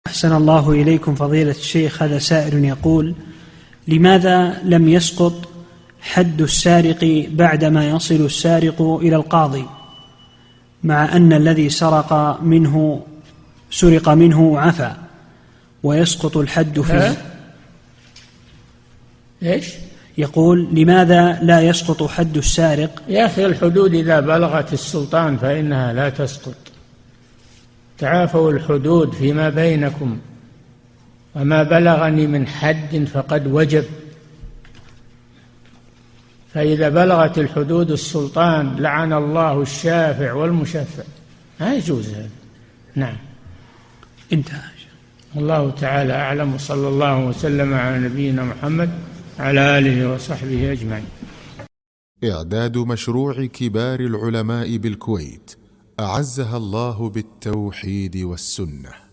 أحسن الله إليكم فضيلة الشيخ. هذا سائل يقول: لماذا لم يسقط حد السارق بعدما يصل السارق إلى القاضي، مع أن الذي سرق منه عفا، ويسقط الحد فيه؟ إيش؟ يقول: لماذا لا يسقط حد السارق؟ يا أخي، الحدود إذا بلغت السلطان فإنها لا تسقط. تعافوا الحدود فيما بينكم، وما بلغني من حد فقد وجب. فإذا بلغت الحدود السلطان لعن الله الشافع والمشفع، لا يجوز هذا. نعم، انتهى. الله تعالى أعلم، وصلى الله وسلم على نبينا محمد على آله وصحبه أجمعين. إعداد مشروع كبار العلماء بالكويت أعزها الله بالتوحيد والسنة.